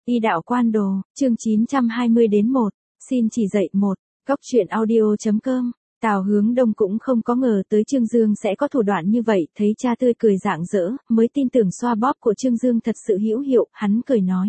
Y đạo quan đồ, chương 920-1, xin chỉ dạy 1, Cóc truyện audio.com. Tào Hướng Đông cũng không có ngờ tới Trương Dương sẽ có thủ đoạn như vậy, thấy cha tươi cười rạng rỡ, mới tin tưởng xoa bóp của Trương Dương thật sự hữu hiệu, hắn cười nói.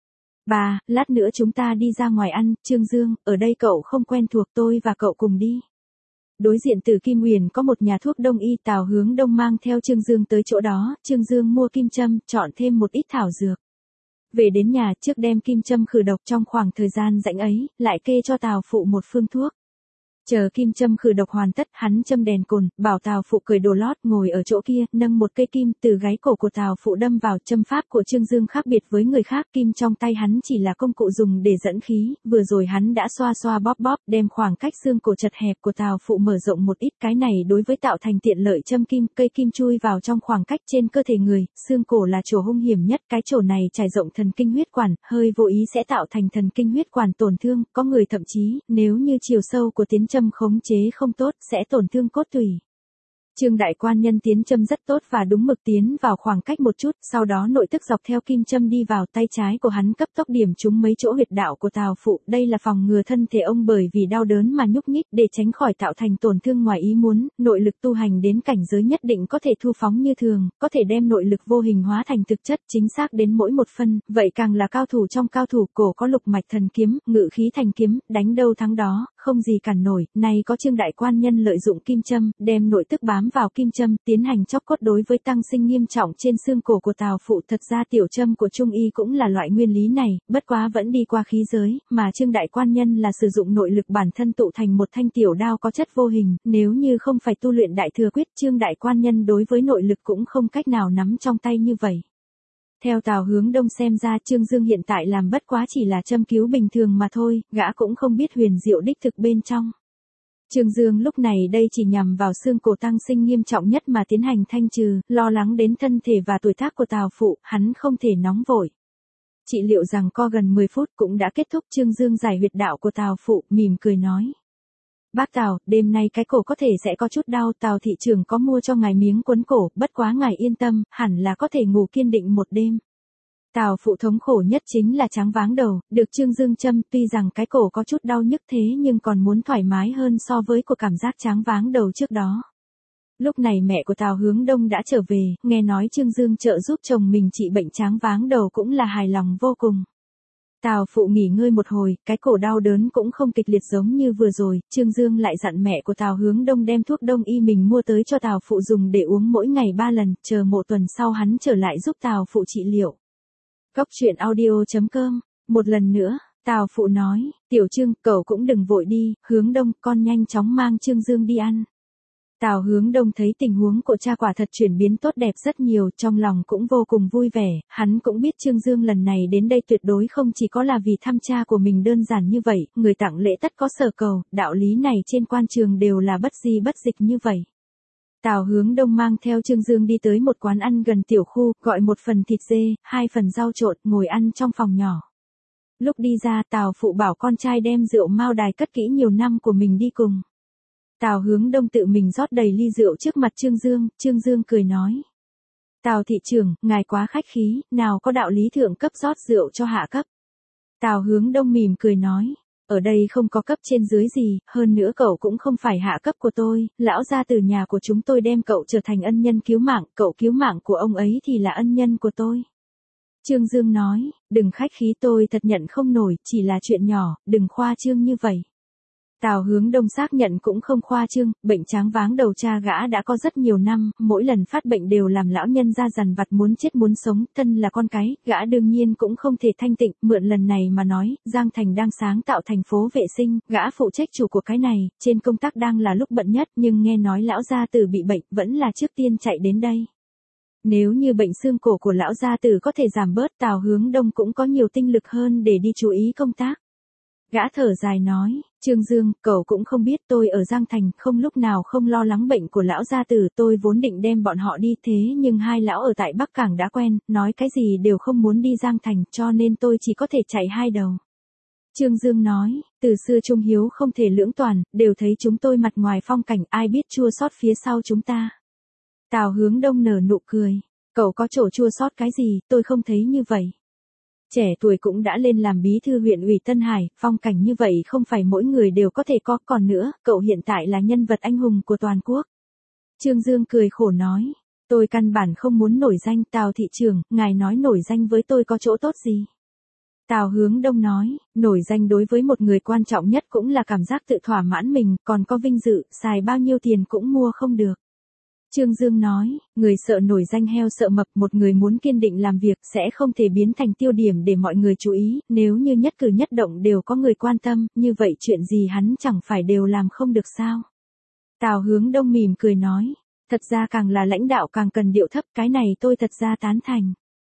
Bà, lát nữa chúng ta đi ra ngoài ăn, Trương Dương, ở đây cậu không quen thuộc, tôi và cậu cùng đi. Đối diện Từ Kim Huyền có một nhà thuốc đông y, Tào Hướng Đông mang theo Trương Dương tới chỗ đó, Trương Dương mua kim châm, chọn thêm một ít thảo dược. Về đến nhà trước đem kim châm khử độc, trong khoảng thời gian rảnh ấy, lại kê cho Tào Phụ một phương thuốc. Chờ kim châm khử độc hoàn tất, hắn châm đèn cồn, bảo Tào Phụ cởi đồ lót ngồi ở chỗ kia, nâng một cây kim từ gáy cổ của Tào Phụ đâm vào. Châm pháp của Trương Dương khác biệt với người khác, kim trong tay hắn chỉ là công cụ dùng để dẫn khí, vừa rồi hắn đã xoa xoa bóp bóp, đem khoảng cách xương cổ chật hẹp của Tào Phụ mở rộng một ít, cái này đối với tạo thành tiện lợi châm kim, cây kim chui vào trong khoảng cách trên cơ thể người, xương cổ là chỗ hung hiểm nhất, cái chỗ này trải rộng thần kinh huyết quản, hơi vô ý sẽ tạo thành thần kinh huyết quản tổn thương, có người thậm chí, nếu như chiều sâu của tiến châm khống chế không tốt, sẽ tổn thương cốt tủy. Trương đại quan nhân tiến châm rất tốt và đúng mực tiến vào khoảng cách một chút, sau đó nội tức dọc theo kim châm đi vào, tay trái của hắn cấp tốc điểm trúng mấy chỗ huyệt đạo của Tào Phụ, đây là phòng ngừa thân thể ông bởi vì đau đớn mà nhúc nhích, để tránh khỏi tạo thành tổn thương ngoài ý muốn. Nội lực tu hành đến cảnh giới nhất định có thể thu phóng như thường, có thể đem nội lực vô hình hóa thành thực chất, chính xác đến mỗi một phân, vậy càng là cao thủ trong cao thủ. Cổ có lục mạch thần kiếm, ngự khí thành kiếm, đánh đâu thắng đó, không gì cản nổi. Nay có Trương đại quan nhân lợi dụng kim châm, đem nội tức bám vào kim châm, tiến hành chóc cốt đối với tăng sinh nghiêm trọng trên xương cổ của Tào Phụ. Thật ra tiểu châm của Trung y cũng là loại nguyên lý này, bất quá vẫn đi qua khí giới, mà Trương đại quan nhân là sử dụng nội lực bản thân tụ thành một thanh tiểu đao có chất vô hình, nếu như không phải tu luyện đại thừa quyết, Trương đại quan nhân đối với nội lực cũng không cách nào nắm trong tay như vậy. Theo Tào Hướng Đông xem ra, Trương Dương hiện tại làm bất quá chỉ là châm cứu bình thường mà thôi, gã cũng không biết huyền diệu đích thực bên trong. Trương Dương lúc này đây chỉ nhằm vào xương cổ tăng sinh nghiêm trọng nhất mà tiến hành thanh trừ, lo lắng đến thân thể và tuổi tác của Tào Phụ, hắn không thể nóng vội. Trị liệu rằng co gần 10 phút cũng đã kết thúc. Trương Dương giải huyệt đạo của Tào Phụ, mỉm cười nói. Bác Tào, đêm nay cái cổ có thể sẽ có chút đau, Tào thị trưởng có mua cho ngài miếng quấn cổ, bất quá ngài yên tâm, hẳn là có thể ngủ kiên định một đêm. Tào Phụ thống khổ nhất chính là choáng váng đầu, được Trương Dương châm, tuy rằng cái cổ có chút đau nhức thế nhưng còn muốn thoải mái hơn so với của cảm giác choáng váng đầu trước đó. Lúc này mẹ của Tào Hướng Đông đã trở về, nghe nói Trương Dương trợ giúp chồng mình trị bệnh choáng váng đầu cũng là hài lòng vô cùng. Tào Phụ nghỉ ngơi một hồi, cái cổ đau đớn cũng không kịch liệt giống như vừa rồi, Trương Dương lại dặn mẹ của Tào Hướng Đông đem thuốc đông y mình mua tới cho Tào Phụ dùng để uống mỗi ngày 3 lần, chờ một tuần sau hắn trở lại giúp Tào Phụ trị liệu. Cóc truyện audio.com. Một lần nữa, Tào Phụ nói, Tiểu Trương, cậu cũng đừng vội đi, Hướng Đông, con nhanh chóng mang Trương Dương đi ăn. Tào Hướng Đông thấy tình huống của cha quả thật chuyển biến tốt đẹp rất nhiều, trong lòng cũng vô cùng vui vẻ, hắn cũng biết Trương Dương lần này đến đây tuyệt đối không chỉ có là vì thăm cha của mình đơn giản như vậy, người tặng lễ tất có sở cầu, đạo lý này trên quan trường đều là bất di bất dịch như vậy. Tào Hướng Đông mang theo Trương Dương đi tới một quán ăn gần tiểu khu, gọi một phần thịt dê, 2 phần rau trộn, ngồi ăn trong phòng nhỏ. Lúc đi ra, Tào Phụ bảo con trai đem rượu Mao Đài cất kỹ nhiều năm của mình đi cùng. Tào Hướng Đông tự mình rót đầy ly rượu trước mặt Trương Dương cười nói. Tào thị trưởng, ngài quá khách khí, nào có đạo lý thượng cấp rót rượu cho hạ cấp. Tào Hướng Đông mỉm cười nói. Ở đây không có cấp trên dưới gì, hơn nữa cậu cũng không phải hạ cấp của tôi, lão gia từ nhà của chúng tôi đem cậu trở thành ân nhân cứu mạng, cậu cứu mạng của ông ấy thì là ân nhân của tôi. Trương Dương nói, đừng khách khí, tôi thật nhận không nổi, chỉ là chuyện nhỏ, đừng khoa trương như vậy. Tào Hướng Đông xác nhận cũng không khoa trương, bệnh choáng váng đầu cha gã đã có rất nhiều năm, mỗi lần phát bệnh đều làm lão nhân ra dằn vặt muốn chết muốn sống, thân là con cái, gã đương nhiên cũng không thể thanh tịnh, mượn lần này mà nói, Giang Thành đang sáng tạo thành phố vệ sinh, gã phụ trách chủ của cái này, trên công tác đang là lúc bận nhất, nhưng nghe nói lão gia tử bị bệnh, vẫn là trước tiên chạy đến đây. Nếu như bệnh xương cổ của lão gia tử có thể giảm bớt, Tào Hướng Đông cũng có nhiều tinh lực hơn để đi chú ý công tác. Gã thở dài nói, Trương Dương, cậu cũng không biết tôi ở Giang Thành không lúc nào không lo lắng bệnh của lão gia tử, tôi vốn định đem bọn họ đi thế nhưng hai lão ở tại Bắc Cảng đã quen, nói cái gì đều không muốn đi Giang Thành cho nên tôi chỉ có thể chạy hai đầu. Trương Dương nói, từ xưa trung hiếu không thể lưỡng toàn, đều thấy chúng tôi mặt ngoài phong cảnh, ai biết chua xót phía sau chúng ta. Tào Hướng Đông nở nụ cười, cậu có chỗ chua xót cái gì, tôi không thấy như vậy. Trẻ tuổi cũng đã lên làm bí thư huyện ủy Tân Hải, phong cảnh như vậy không phải mỗi người đều có thể có, còn nữa, cậu hiện tại là nhân vật anh hùng của toàn quốc. Trương Dương cười khổ nói, tôi căn bản không muốn nổi danh. Tào thị trưởng, ngài nói nổi danh với tôi có chỗ tốt gì? Tào Hướng Đông nói, nổi danh đối với một người quan trọng nhất cũng là cảm giác tự thỏa mãn mình, còn có vinh dự, xài bao nhiêu tiền cũng mua không được. Trương Dương nói, người sợ nổi danh heo sợ mập, một người muốn kiên định làm việc sẽ không thể biến thành tiêu điểm để mọi người chú ý, nếu như nhất cử nhất động đều có người quan tâm, như vậy chuyện gì hắn chẳng phải đều làm không được sao? Tào Hướng Đông mỉm cười nói, thật ra càng là lãnh đạo càng cần điệu thấp, cái này tôi thật ra tán thành.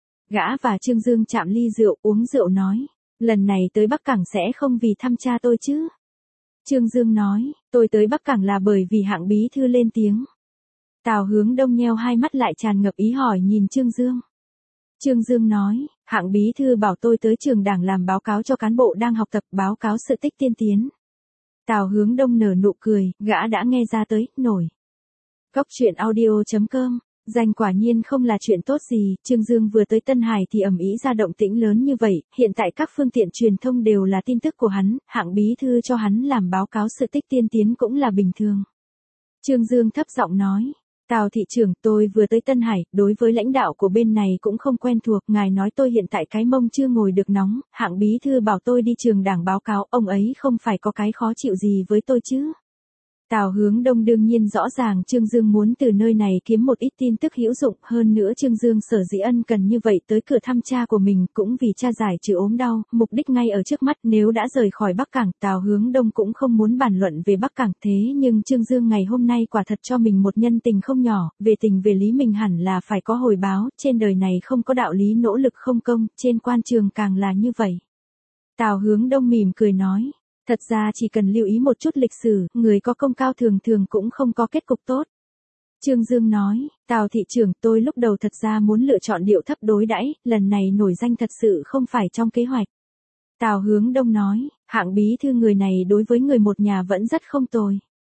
Gã và Trương Dương chạm ly rượu, uống rượu nói, lần này tới Bắc Cảng sẽ không vì thăm cha tôi chứ? Trương Dương nói, tôi tới Bắc Cảng là bởi vì Hạng bí thư lên tiếng. Tào Hướng Đông nheo hai mắt lại tràn ngập ý hỏi nhìn Trương Dương. Trương Dương nói, Hạng bí thư bảo tôi tới trường đảng làm báo cáo cho cán bộ đang học tập, báo cáo sự tích tiên tiến. Tào Hướng Đông nở nụ cười, gã đã nghe ra tới, nổi. Góc truyện audio.com, danh quả nhiên không là chuyện tốt gì. Trương Dương vừa tới Tân Hải thì ầm ĩ ra động tĩnh lớn như vậy, hiện tại các phương tiện truyền thông đều là tin tức của hắn, Hạng bí thư cho hắn làm báo cáo sự tích tiên tiến cũng là bình thường. Trương Dương thấp giọng nói, Tào thị trưởng, tôi vừa tới Tân Hải, đối với lãnh đạo của bên này cũng không quen thuộc, ngài nói tôi hiện tại cái mông chưa ngồi được nóng, Hạng bí thư bảo tôi đi trường đảng báo cáo, ông ấy không phải có cái khó chịu gì với tôi chứ? Tào Hướng Đông đương nhiên rõ ràng Trương Dương muốn từ nơi này kiếm một ít tin tức hữu dụng, hơn nữa Trương Dương sở dĩ ân cần như vậy tới cửa thăm cha của mình cũng vì cha giải trừ ốm đau, mục đích ngay ở trước mắt. Nếu đã rời khỏi Bắc Cảng, Tào Hướng Đông cũng không muốn bàn luận về Bắc Cảng, thế nhưng Trương Dương ngày hôm nay quả thật cho mình một nhân tình không nhỏ, về tình về lý mình hẳn là phải có hồi báo, trên đời này không có đạo lý nỗ lực không công, trên quan trường càng là như vậy. Tào Hướng Đông mỉm cười nói, thật ra chỉ cần lưu ý một chút lịch sử, người có công cao thường thường cũng không có kết cục tốt. Trương Dương nói, Tào thị trưởng, tôi lúc đầu thật ra muốn lựa chọn điệu thấp đối đãi, lần này nổi danh thật sự không phải trong kế hoạch. Tào Hướng Đông nói, Hạng bí thư người này đối với người một nhà vẫn rất không tồi.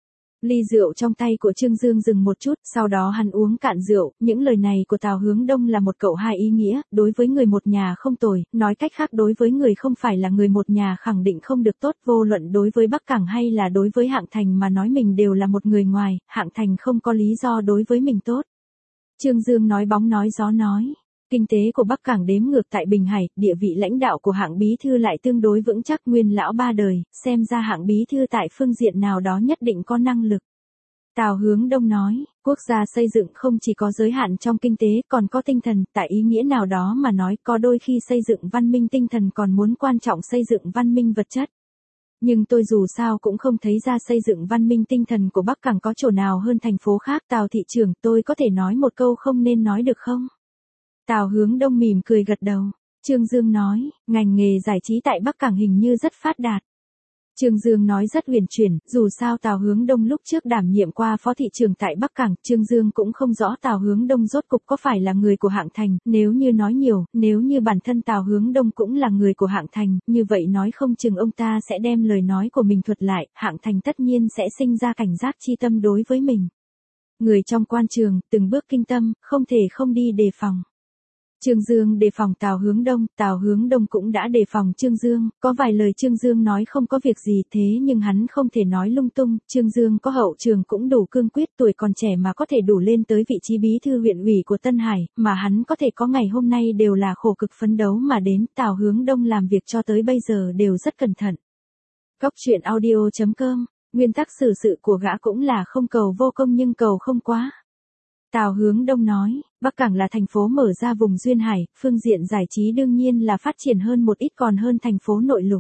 Ly rượu trong tay của Trương Dương dừng một chút, sau đó hắn uống cạn rượu, những lời này của Tào Hướng Đông là một cậu hai ý nghĩa, đối với người một nhà không tồi, nói cách khác đối với người không phải là người một nhà khẳng định không được tốt, vô luận đối với Bắc Cảng hay là đối với Hạng Thành mà nói mình đều là một người ngoài, Hạng Thành không có lý do đối với mình tốt. Trương Dương nói bóng nói gió nói. Kinh tế của Bắc Cảng đếm ngược tại Bình Hải, địa vị lãnh đạo của Hạng bí thư lại tương đối vững chắc, nguyên lão ba đời, xem ra Hạng bí thư tại phương diện nào đó nhất định có năng lực. Tào Hướng Đông nói, quốc gia xây dựng không chỉ có giới hạn trong kinh tế, còn có tinh thần, tại ý nghĩa nào đó mà nói, có đôi khi xây dựng văn minh tinh thần còn muốn quan trọng xây dựng văn minh vật chất. Nhưng tôi dù sao cũng không thấy ra xây dựng văn minh tinh thần của Bắc Cảng có chỗ nào hơn thành phố khác. Tào thị trưởng, tôi có thể nói một câu không nên nói được không? Tào Hướng Đông mỉm cười gật đầu. Trương Dương nói, ngành nghề giải trí tại Bắc Cảng hình như rất phát đạt. Trương Dương nói rất huyền chuyển, dù sao Tào Hướng Đông lúc trước đảm nhiệm qua phó thị trưởng tại Bắc Cảng, Trương Dương cũng không rõ Tào Hướng Đông rốt cục có phải là người của Hạng Thành, nếu như nói nhiều, nếu như bản thân Tào Hướng Đông cũng là người của Hạng Thành, như vậy nói không chừng ông ta sẽ đem lời nói của mình thuật lại, Hạng Thành tất nhiên sẽ sinh ra cảnh giác chi tâm đối với mình. Người trong quan trường, từng bước kinh tâm, không thể không đi đề phòng. Trương Dương đề phòng Tào Hướng Đông cũng đã đề phòng Trương Dương, có vài lời Trương Dương nói không có việc gì thế nhưng hắn không thể nói lung tung, Trương Dương có hậu trường cũng đủ cương quyết, tuổi còn trẻ mà có thể đủ lên tới vị trí bí thư huyện ủy của Tân Hải, mà hắn có thể có ngày hôm nay đều là khổ cực phấn đấu mà đến. Tào Hướng Đông làm việc cho tới bây giờ đều rất cẩn thận. Góc truyện audio.com, nguyên tắc xử sự của gã cũng là không cầu vô công nhưng cầu không quá. Tào Hướng Đông nói, Bắc Cảng là thành phố mở ra vùng duyên hải, phương diện giải trí đương nhiên là phát triển hơn một ít còn hơn thành phố nội lục.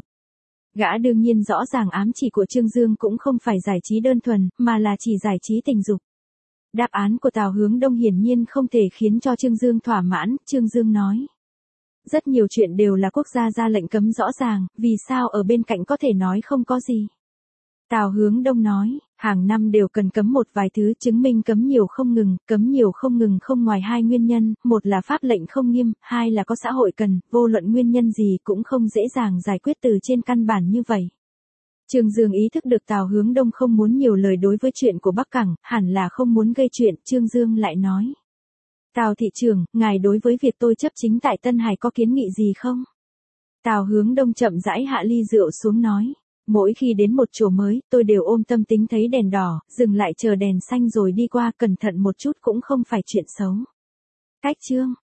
Gã đương nhiên rõ ràng ám chỉ của Trương Dương cũng không phải giải trí đơn thuần, mà là chỉ giải trí tình dục. Đáp án của Tào Hướng Đông hiển nhiên không thể khiến cho Trương Dương thỏa mãn, Trương Dương nói. Rất nhiều chuyện đều là quốc gia ra lệnh cấm rõ ràng, vì sao ở bên cạnh có thể nói không có gì. Tào Hướng Đông nói, hàng năm đều cần cấm một vài thứ, chứng minh cấm nhiều không ngừng không ngoài hai nguyên nhân, một là pháp lệnh không nghiêm, hai là có xã hội cần, vô luận nguyên nhân gì cũng không dễ dàng giải quyết từ trên căn bản như vậy. Trương Dương ý thức được Tào Hướng Đông không muốn nhiều lời đối với chuyện của Bắc Cảng, hẳn là không muốn gây chuyện, Trương Dương lại nói. Tào thị trưởng, ngài đối với việc tôi chấp chính tại Tân Hải có kiến nghị gì không? Tào Hướng Đông chậm rãi hạ ly rượu xuống nói. Mỗi khi đến một chỗ mới, tôi đều ôm tâm tính thấy đèn đỏ, dừng lại chờ đèn xanh rồi đi qua, cẩn thận một chút cũng không phải chuyện xấu. Cách chương